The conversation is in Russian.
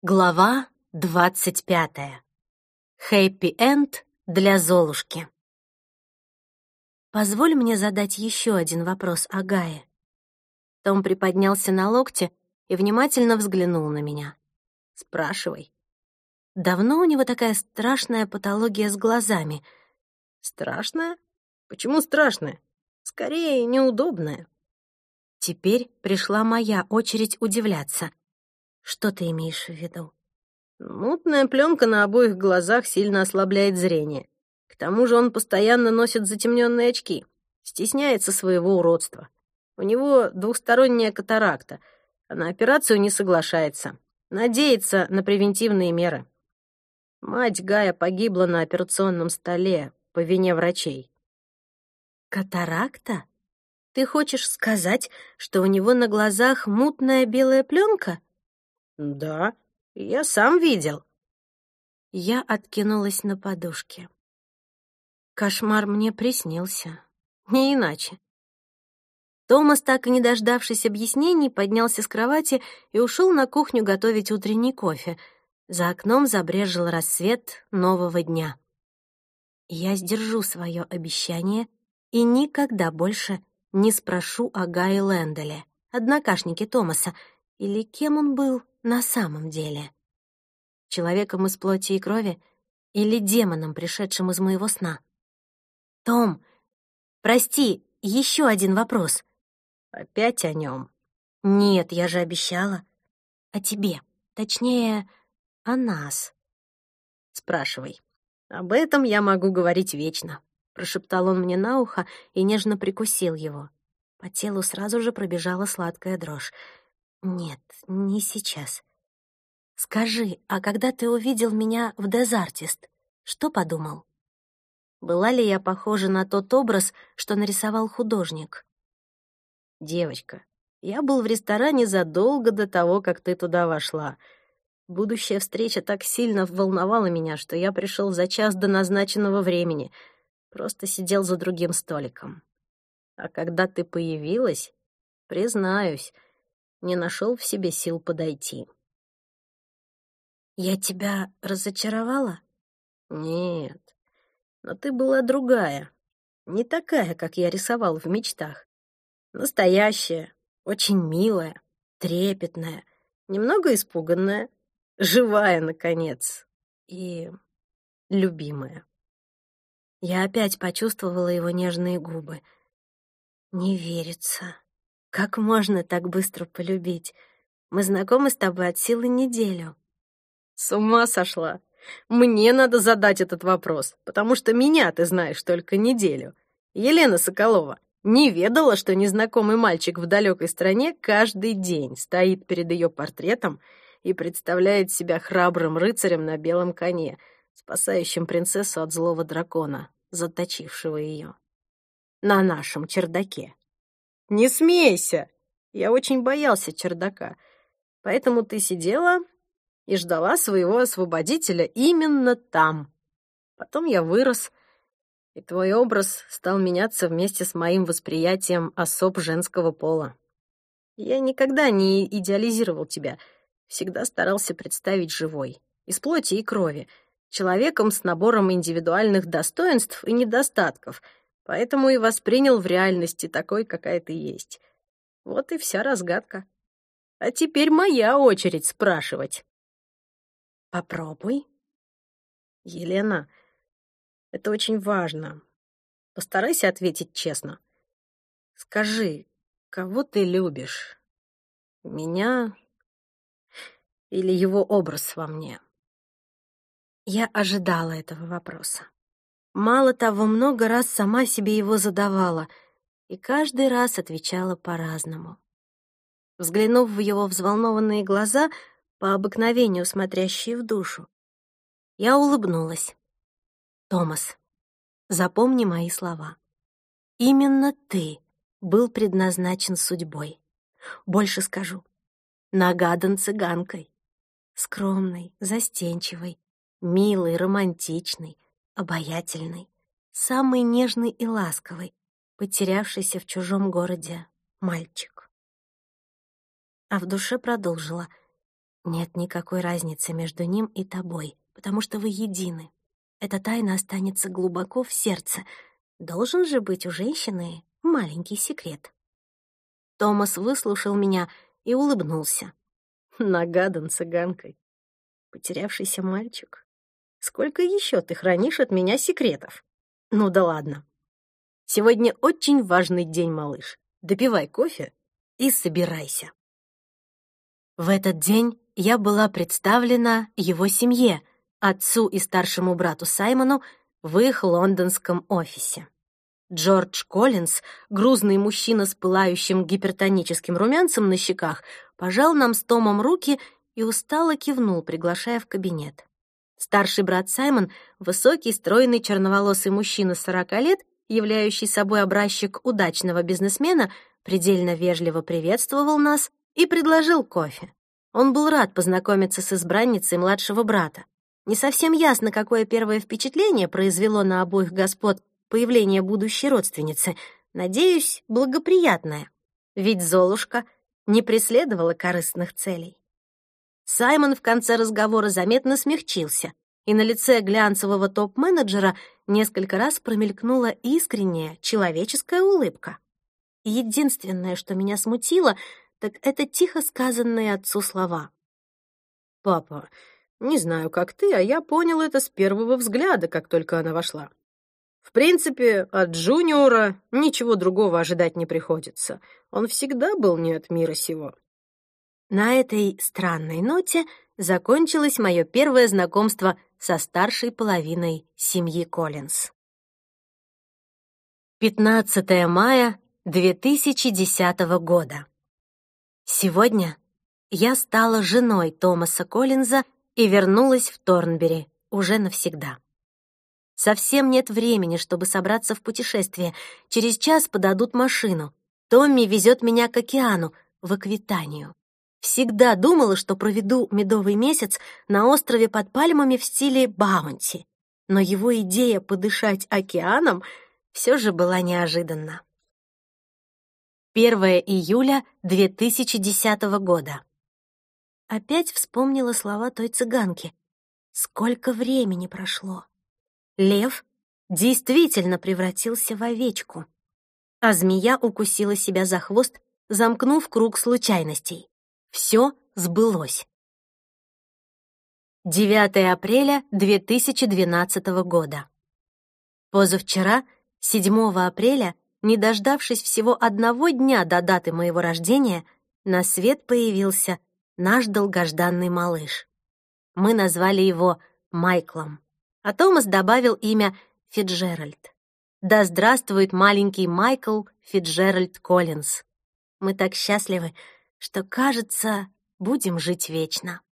Глава 25. Хэппи-энд для Золушки. Позволь мне задать еще один вопрос о Гае. Том приподнялся на локте и внимательно взглянул на меня. Спрашивай. Давно у него такая страшная патология с глазами? Страшная? Почему страшная? Скорее, неудобная. Теперь пришла моя очередь удивляться. Что ты имеешь в виду? Мутная пленка на обоих глазах сильно ослабляет зрение. К тому же он постоянно носит затемненные очки, стесняется своего уродства. У него двухсторонняя катаракта, а на операцию не соглашается. Надеется на превентивные меры. Мать Гая погибла на операционном столе по вине врачей. Катаракта? Ты хочешь сказать, что у него на глазах мутная белая пленка? Да, я сам видел. Я откинулась на подушке. Кошмар мне приснился. Не иначе. Томас, так и не дождавшись объяснений, поднялся с кровати и ушел на кухню готовить утренний кофе. За окном забрезжил рассвет нового дня. Я сдержу свое обещание и никогда больше не спрошу о Гае Лэнделе, однокашнике Томаса, или кем он был на самом деле. Человеком из плоти и крови или демоном, пришедшим из моего сна? Том, прости, еще один вопрос. Опять о нем? Нет, я же обещала. О тебе, точнее, о нас. Спрашивай. Об этом я могу говорить вечно. Прошептал он мне на ухо и нежно прикусил его. По телу сразу же пробежала сладкая дрожь. Нет, не сейчас. Скажи, а когда ты увидел меня в «Дезартист», что подумал? Была ли я похожа на тот образ, что нарисовал художник? Девочка, я был в ресторане задолго до того, как ты туда вошла. Будущая встреча так сильно волновала меня, что я пришел за час до назначенного времени, просто сидел за другим столиком. А когда ты появилась, признаюсь, не нашел в себе сил подойти. Я тебя разочаровала? Нет, но ты была другая, не такая, как я рисовал в мечтах. Настоящая, очень милая, трепетная, немного испуганная, живая, наконец, и любимая. Я опять почувствовала его нежные губы. Не верится. Как можно так быстро полюбить? Мы знакомы с тобой от силы неделю. С ума сошла. Мне надо задать этот вопрос, потому что меня ты знаешь только неделю. Елена Соколова не ведала, что незнакомый мальчик в далекой стране каждый день стоит перед ее портретом и представляет себя храбрым рыцарем на белом коне, спасающим принцессу от злого дракона, заточившего ее. На нашем чердаке. Не смейся! Я очень боялся чердака, поэтому ты сидела и ждала своего освободителя именно там. Потом я вырос, и твой образ стал меняться вместе с моим восприятием особ женского пола. Я никогда не идеализировал тебя, всегда старался представить живой, из плоти и крови, человеком с набором индивидуальных достоинств и недостатков, поэтому и воспринял в реальности такой, какая ты есть. Вот и вся разгадка. А теперь моя очередь спрашивать. Попробуй. Елена, это очень важно. Постарайся ответить честно. Скажи, кого ты любишь? Меня или его образ во мне? Я ожидала этого вопроса. Мало того, много раз сама себе его задавала, и каждый раз отвечала по-разному. Взглянув в его взволнованные глаза, по обыкновению смотрящие в душу, я улыбнулась. Томас, запомни мои слова. Именно ты был предназначен судьбой. Больше скажу. Нагадан цыганкой. Скромной, застенчивой, милой, романтичной, обаятельной, самой нежной и ласковой, потерявшейся в чужом городе мальчик. А в душе продолжила. Нет никакой разницы между ним и тобой, потому что вы едины. Эта тайна останется глубоко в сердце. Должен же быть у женщины маленький секрет. Томас выслушал меня и улыбнулся. Нагадан цыганкой. Потерявшийся мальчик. Сколько еще ты хранишь от меня секретов? Ну да ладно. Сегодня очень важный день, малыш. Допивай кофе и собирайся. В этот день я была представлена его семье, отцу и старшему брату Саймону, в их лондонском офисе. Джордж Коллинз, грузный мужчина с пылающим гипертоническим румянцем на щеках, пожал нам с Томом руки и устало кивнул, приглашая в кабинет. Старший брат Саймон, высокий, стройный, черноволосый мужчина 40 лет, являющий собой образчик удачного бизнесмена, предельно вежливо приветствовал нас и предложил кофе. Он был рад познакомиться с избранницей младшего брата. Не совсем ясно, какое первое впечатление произвело на обоих господ появление будущей родственницы. Надеюсь, благоприятное. Ведь Золушка не преследовала корыстных целей. Саймон в конце разговора заметно смягчился, и на лице глянцевого топ-менеджера несколько раз промелькнула искренняя человеческая улыбка. Единственное, что меня смутило, так это тихо сказанные отцу слова. «Папа, не знаю, как ты, а я понял это с первого взгляда, как только она вошла. В принципе, от Джуниора ничего другого ожидать не приходится. Он всегда был не от мира сего». На этой странной ноте закончилось мое первое знакомство со старшей половиной семьи Коллинз. 15 мая 2010 года. Сегодня я стала женой Томаса Коллинза и вернулась в Торнбери уже навсегда. Совсем нет времени, чтобы собраться в путешествие. Через час подадут машину. Томми везет меня к океану, в Аквитанию. Всегда думала, что проведу медовый месяц на острове под пальмами в стиле Баунти. Но его идея подышать океаном все же была неожиданна. 1 июля 2010 года. Опять вспомнила слова той цыганки. Сколько времени прошло. Лев действительно превратился в овечку, а змея укусила себя за хвост, замкнув круг случайностей. Все сбылось. 9 апреля 2012 года. Позавчера, 7 апреля, не дождавшись всего одного дня до даты моего рождения, на свет появился наш долгожданный малыш. Мы назвали его Майклом, а Томас добавил имя Фицджеральд. Да здравствует маленький Майкл Фицджеральд Коллинз. Мы так счастливы, что, кажется, будем жить вечно.